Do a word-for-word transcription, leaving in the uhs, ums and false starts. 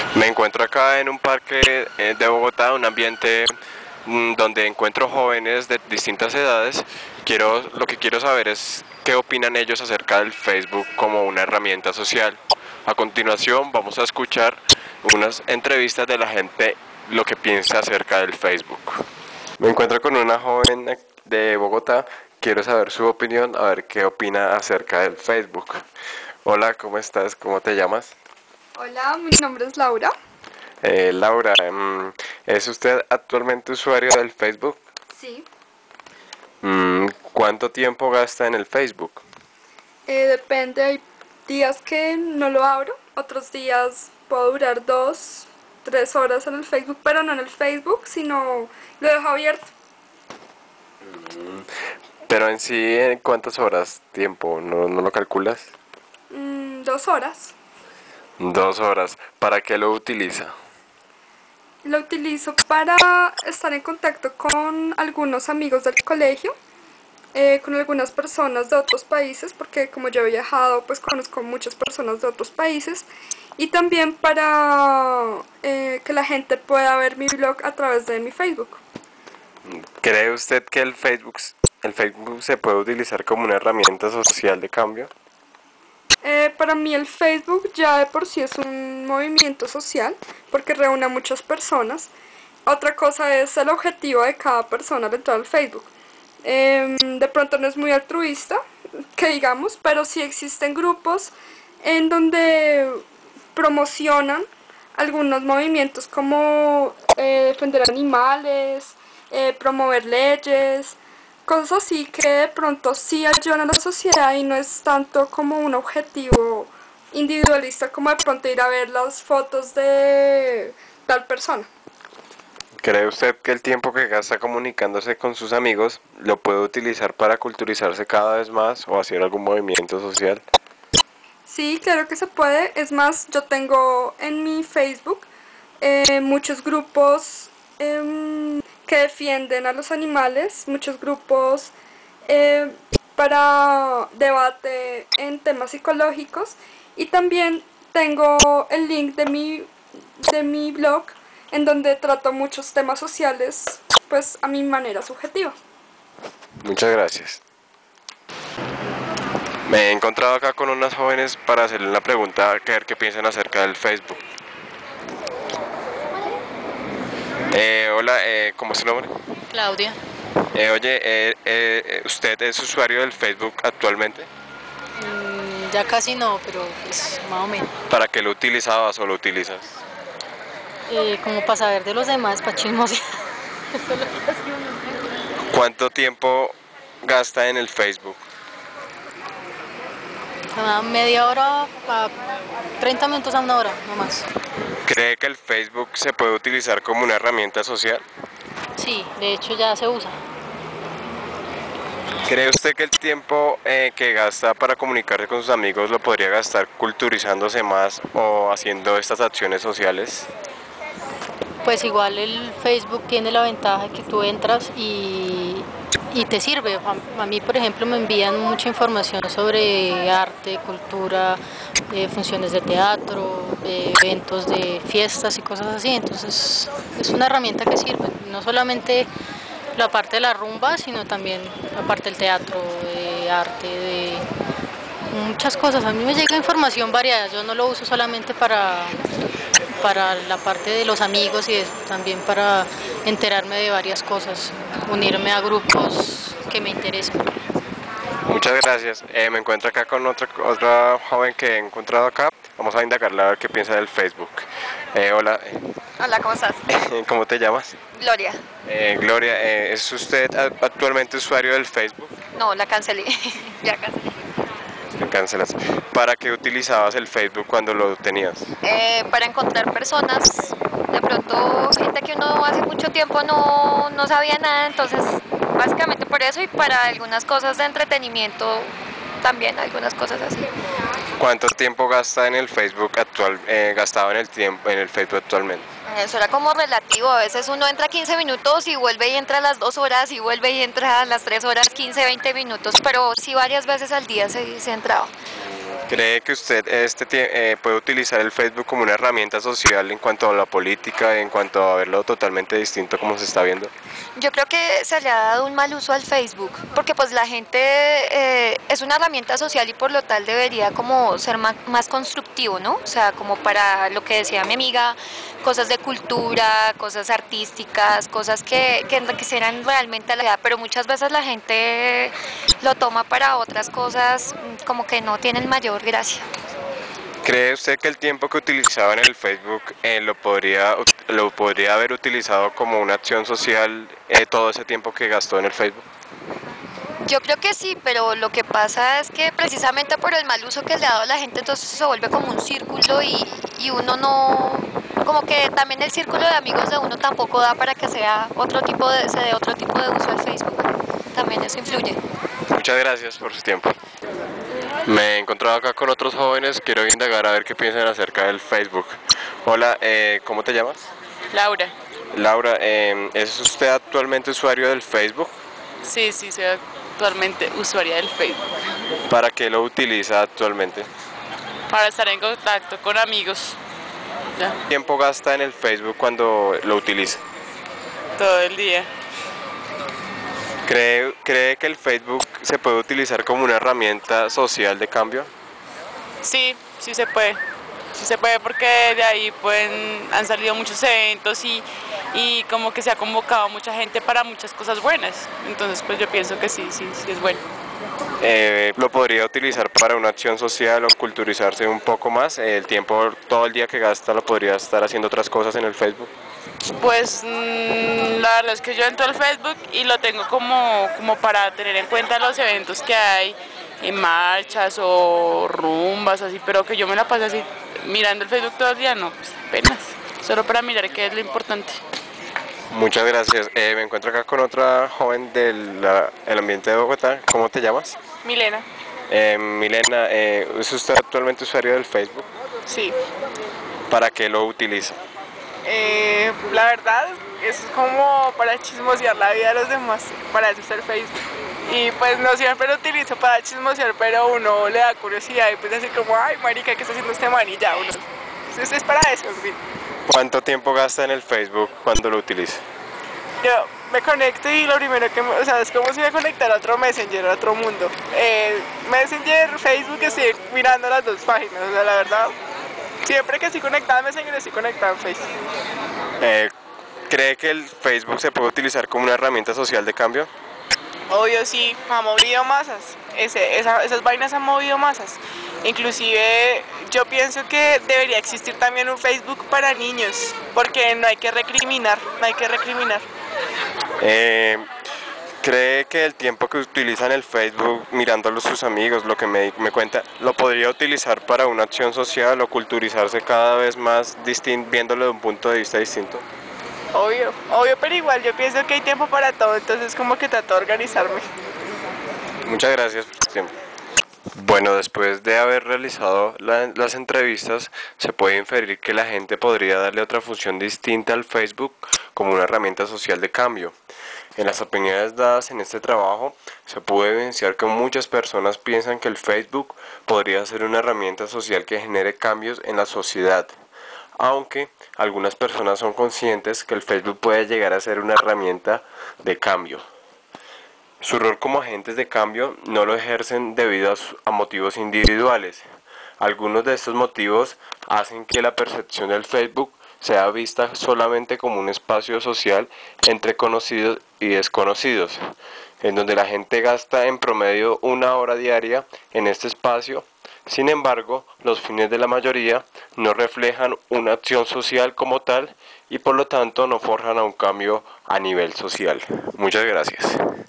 Me encuentro acá en un parque eh, de Bogotá, un ambiente mm, donde encuentro jóvenes de distintas edades. Quiero, lo que quiero saber es qué opinan ellos acerca del Facebook como una herramienta social. A continuación vamos a escuchar unas entrevistas de la gente lo que piensa acerca del Facebook. Me encuentro con una joven de Bogotá. Quiero saber su opinión, a ver qué opina acerca del Facebook. Hola, ¿cómo estás? ¿Cómo te llamas? Hola, mi nombre es Laura. Eh, Laura, mm, ¿es usted actualmente usuario del Facebook? Sí. Mm, ¿cuánto tiempo gasta en el Facebook? Eh, depende, hay días que no lo abro, otros días puedo durar dos, tres horas en el Facebook, pero no en el Facebook, sino lo dejo abierto. Pero en sí, ¿en cuántas horas tiempo? ¿No, no lo calculas? Mm, dos horas. Dos horas. ¿Para qué lo utiliza? Lo utilizo para estar en contacto con algunos amigos del colegio, eh, con algunas personas de otros países, porque como yo he viajado, pues conozco muchas personas de otros países, y también para eh, que la gente pueda ver mi blog a través de mi Facebook. ¿Cree usted que el Facebook, el Facebook se puede utilizar como una herramienta social de cambio? Eh, para mí el Facebook ya de por sí es un movimiento social porque reúne a muchas personas. Otra cosa es el objetivo de cada persona dentro del Facebook. Eh, de pronto no es muy altruista, que digamos, pero sí existen grupos en donde promocionan algunos movimientos como eh, defender animales, eh, promover leyes, cosas así que de pronto sí ayudan a la sociedad y no es tanto como un objetivo individualista como de pronto ir a ver las fotos de tal persona. ¿Cree usted que el tiempo que gasta comunicándose con sus amigos lo puede utilizar para culturizarse cada vez más o hacer algún movimiento social? Sí, claro que se puede. Es más, yo tengo en mi Facebook eh, muchos grupos eh, que defienden a los animales, muchos grupos eh, para debate en temas psicológicos y también tengo el link de mi, de mi blog en donde trato muchos temas sociales pues a mi manera subjetiva. Muchas gracias. Me he encontrado acá con unas jóvenes para hacerle una pregunta, a ver qué piensan acerca del Facebook. Eh, hola, eh, ¿cómo es su nombre? Claudia. Eh, oye, eh, eh, ¿usted es usuario del Facebook actualmente? Mm, ya casi no, pero pues más o menos. ¿Para qué lo utilizabas o lo utilizas? Eh, como para saber de los demás, para chismosear. Eso es lo que hace uno. ¿Cuánto tiempo gasta en el Facebook? A media hora, a treinta minutos a una hora, no más. ¿Cree que el Facebook se puede utilizar como una herramienta social? Sí, de hecho ya se usa. ¿Cree usted que el tiempo eh, que gasta para comunicarse con sus amigos lo podría gastar culturizándose más o haciendo estas acciones sociales? Pues igual el Facebook tiene la ventaja que tú entras y, y te sirve. A, a mí, por ejemplo, me envían mucha información sobre arte, cultura, eh, funciones de teatro, eh, eventos de fiestas y cosas así. Entonces es una herramienta que sirve, no solamente la parte de la rumba, sino también la parte del teatro, de arte, de muchas cosas. A mí me llega información variada, yo no lo uso solamente para, para la parte de los amigos y eso, también para enterarme de varias cosas, unirme a grupos que me interesan. Muchas gracias. Eh, me encuentro acá con otra, otra joven que he encontrado acá. Vamos a indagarle a ver qué piensa del Facebook. Eh, hola, Hola, ¿cómo estás? ¿cómo te llamas? Gloria. Eh, Gloria, eh, ¿es usted actualmente usuario del Facebook? No, la cancelé. Ya cancelé. Te cancelas. ¿Para qué utilizabas el Facebook cuando lo tenías? Eh, para encontrar personas, de pronto gente que uno hace mucho tiempo no, no sabía nada, entonces básicamente por eso y para algunas cosas de entretenimiento también, algunas cosas así. ¿Cuánto tiempo gasta en el Facebook actual, eh, gastaba en el tiempo en el Facebook actualmente? Eso era como relativo, a veces uno entra quince minutos y vuelve y entra a las dos horas y vuelve y entra a las tres horas, quince, veinte minutos, pero sí varias veces al día se, se entraba. ¿Cree que usted este tie- eh, puede utilizar el Facebook como una herramienta social en cuanto a la política, en cuanto a verlo totalmente distinto como se está viendo? Yo creo que se le ha dado un mal uso al Facebook, porque pues la gente eh, es una herramienta social y por lo tal debería como ser más, más constructivo, ¿no? O sea, como para lo que decía mi amiga, cosas de cultura, cosas artísticas, cosas que, que enriquecieran realmente a la vida, pero muchas veces la gente lo toma para otras cosas mm, como que no tienen mayor gracia. ¿Cree usted que el tiempo que utilizaba en el Facebook eh, lo podría, ut- lo podría haber utilizado como una acción social eh, todo ese tiempo que gastó en el Facebook? Yo creo que sí, pero lo que pasa es que precisamente por el mal uso que le ha dado a la gente, entonces se vuelve como un círculo y, y uno no, como que también el círculo de amigos de uno tampoco da para que sea otro tipo de, se dé otro tipo de uso al Facebook. También eso influye. Muchas gracias por su tiempo. Me he encontrado acá con otros jóvenes, quiero indagar a ver qué piensan acerca del Facebook. Hola, eh, ¿cómo te llamas? Laura, Laura, eh, ¿es usted actualmente usuario del Facebook? sí, sí, soy actualmente usuaria del Facebook ¿Para qué lo utiliza actualmente? para estar en contacto con amigos, ya, ¿Qué tiempo gasta en el Facebook cuando lo utiliza? todo el día. ¿Cree, cree que el Facebook se puede utilizar como una herramienta social de cambio? Sí, sí se puede, sí se puede porque de ahí pueden, han salido muchos eventos y, y como que se ha convocado mucha gente para muchas cosas buenas. Entonces pues yo pienso que sí, sí, sí es bueno. Eh, ¿lo podría utilizar para una acción social o culturizarse un poco más? El tiempo, todo el día que gasta, lo podría estar haciendo otras cosas en el Facebook. Pues mm, la verdad es que yo entro al Facebook y lo tengo como, como para tener en cuenta los eventos que hay en marchas o rumbas así, pero que yo me la pase así mirando el Facebook todo el día, no, pues apenas, solo para mirar qué es lo importante. Muchas gracias. Eh, me encuentro acá con otra joven del la- el ambiente de Bogotá. ¿Cómo te llamas? Milena, Eh, Milena, eh, ¿es usted actualmente usuario del Facebook? Sí, ¿Para qué lo utiliza? eh, la verdad es como para chismosear la vida de los demás, para eso está el Facebook. Y pues no siempre lo utilizo para chismosear, pero uno le da curiosidad y pues así como, ay marica, ¿qué está haciendo este man? Y ya uno, es, es para eso, en fin. ¿Cuánto tiempo gasta en el Facebook cuando lo utiliza? Yo me conecto y lo primero que, me- o sea, es como si me conectara a otro Messenger, a otro mundo. Eh, Messenger, Facebook, estoy mirando las dos páginas, o sea, la verdad, siempre que estoy conectada a Messenger, estoy conectada a Facebook. Eh, ¿Cree que el Facebook se puede utilizar como una herramienta social de cambio? Obvio sí, ha movido masas, Ese, esa- esas vainas han movido masas. Inclusive yo pienso que debería existir también un Facebook para niños, porque no hay que recriminar, no hay que recriminar. Eh, ¿Cree que el tiempo que utilizan el Facebook mirándolo sus amigos, lo que me, me cuenta, lo podría utilizar para una acción social o culturizarse cada vez más distin- viéndolo de un punto de vista distinto? Obvio, obvio, pero igual yo pienso que hay tiempo para todo, entonces como que trato de organizarme. Muchas gracias por su tiempo. Bueno, después de haber realizado la- las entrevistas, se puede inferir que la gente podría darle otra función distinta al Facebook como una herramienta social de cambio. En las opiniones dadas en este trabajo, se puede evidenciar que muchas personas piensan que el Facebook podría ser una herramienta social que genere cambios en la sociedad, aunque algunas personas son conscientes que el Facebook puede llegar a ser una herramienta de cambio. Su rol como agentes de cambio no lo ejercen debido a, su- a motivos individuales. Algunos de estos motivos hacen que la percepción del Facebook sea vista solamente como un espacio social entre conocidos y desconocidos, en donde la gente gasta en promedio una hora diaria en este espacio. Sin embargo, los fines de la mayoría no reflejan una acción social como tal y por lo tanto no forjan a un cambio a nivel social. Muchas gracias.